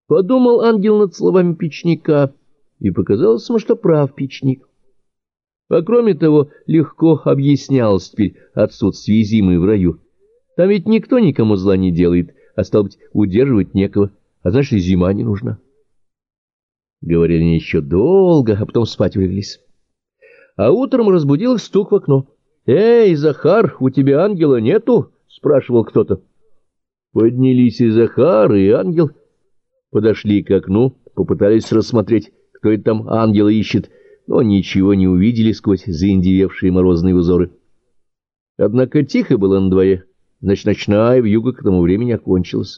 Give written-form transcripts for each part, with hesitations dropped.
Подумал ангел над словами печника, и показалось ему, что прав печник. А кроме того, легко объяснялось теперь отсутствие зимы в раю. Там ведь никто никому зла не делает, а стало быть, удерживать некого, а значит, и зима не нужна. Говорили они еще долго, а потом спать улеглись. А утром разбудил их стук в окно. «Эй, Захар, у тебя ангела нету?» — спрашивал кто-то. Поднялись и Захар, и ангел. Подошли к окну, попытались рассмотреть, кто это там ангела ищет, но ничего не увидели сквозь заиндевевшие морозные узоры. Однако тихо было на дворе, значит, ночная вьюга к тому времени окончилась.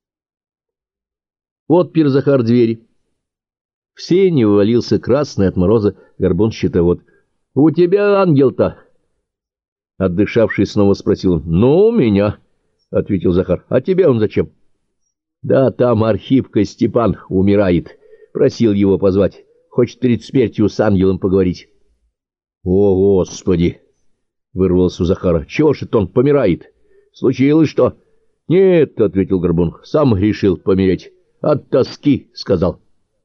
Отпер Захар двери. В сени ввалился красный от мороза горбун-щитовод. — У тебя ангел-то? Отдышавшись, снова спросил он. — Ну, у меня, — ответил Захар. — А тебе он зачем? — Да там Архипка Степан умирает. Просил его позвать. Хочет перед смертью с ангелом поговорить. — О, Господи! — вырвался у Захара. — Чего ж это он помирает? Случилось что? — Нет, — ответил горбун. — Сам решил помереть. От тоски, — сказал.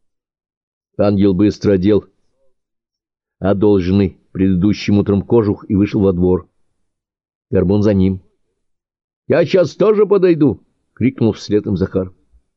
Ангел быстро одел одолженный предыдущим утром кожух и вышел во двор. Горбун за ним. — Я сейчас тоже подойду! — крикнул вслед им Захар.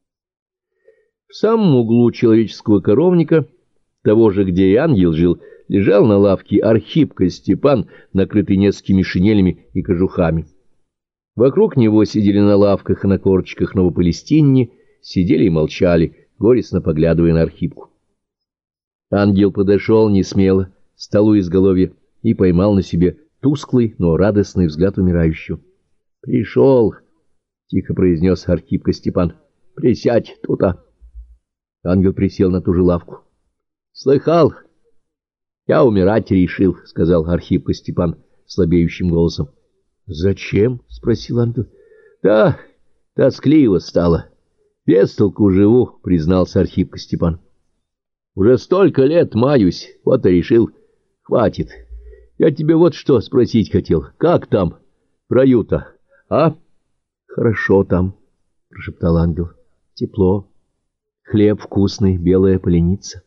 В самом углу человеческого коровника, того же, где и ангел жил, лежал на лавке Архипка Степан, накрытый несколькими шинелями и кожухами. Вокруг него сидели на лавках и на корточках новопалестине, сидели и молчали, горестно поглядывая на Архипку. Ангел подошел несмело, к столу изголовья, и поймал на себе тусклый, но радостный взгляд умирающего. — Пришел, — тихо произнес Архипка Степан. — Присядь тут-то. Ангел присел на ту же лавку. — Слыхал? — Я умирать решил, — сказал Архипка Степан слабеющим голосом. — Зачем? — спросил ангел. — Да, тоскливо стало. Без толку живу, — признался Архипка Степан. — Уже столько лет маюсь, вот и решил. Хватит. Я тебе вот что спросить хотел. Как там в раю-то, а? — Хорошо там, — прошептал ангел. — Тепло. Хлеб вкусный, белая поленица.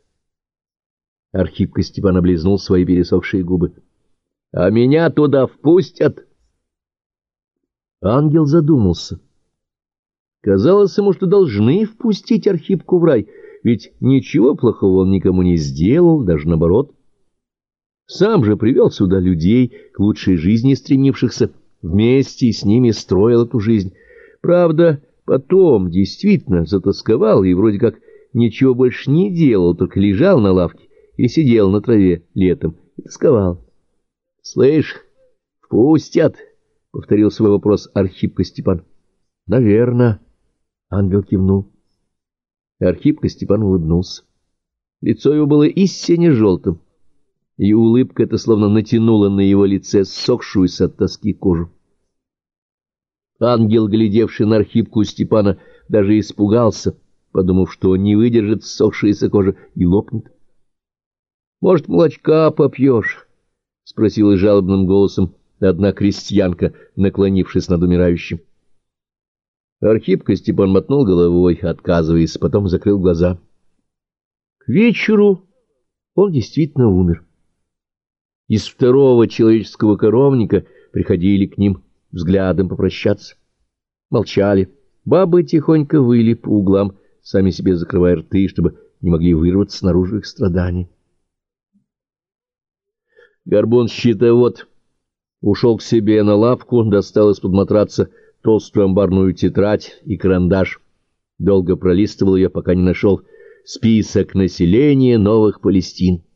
Архипка Степан облизнул свои пересохшие губы. — А меня туда впустят? Ангел задумался. Казалось ему, что должны впустить Архипку в рай, ведь ничего плохого он никому не сделал, даже наоборот. Сам же привел сюда людей, к лучшей жизни стремившихся, вместе с ними строил эту жизнь. Правда, потом действительно затасковал и вроде как ничего больше не делал, только лежал на лавке или сидел на траве летом и тосковал. — Слышь, впустят? — повторил свой вопрос Архипка Степан. — Наверно. Ангел кивнул. Архипка Степан улыбнулся. Лицо его было истинно желтым, и улыбка эта словно натянула на его лице ссохшуюся от тоски кожу. Ангел, глядевший на Архипку Степана, даже испугался, подумав, что не выдержит ссохшаяся кожа и лопнет. — Может, молочка попьешь? — спросила жалобным голосом одна крестьянка, наклонившись над умирающим. Архипка Степан мотнул головой, отказываясь, потом закрыл глаза. К вечеру он действительно умер. Из второго человеческого коровника приходили к ним взглядом попрощаться. Молчали. Бабы тихонько выли по углам, сами себе закрывая рты, чтобы не могли вырваться наружу их страдания. Горбун-щитовод ушел к себе на лавку, достал из-под матраца толстую амбарную тетрадь и карандаш. Долго пролистывал ее, пока не нашел список населения Новых Палестин.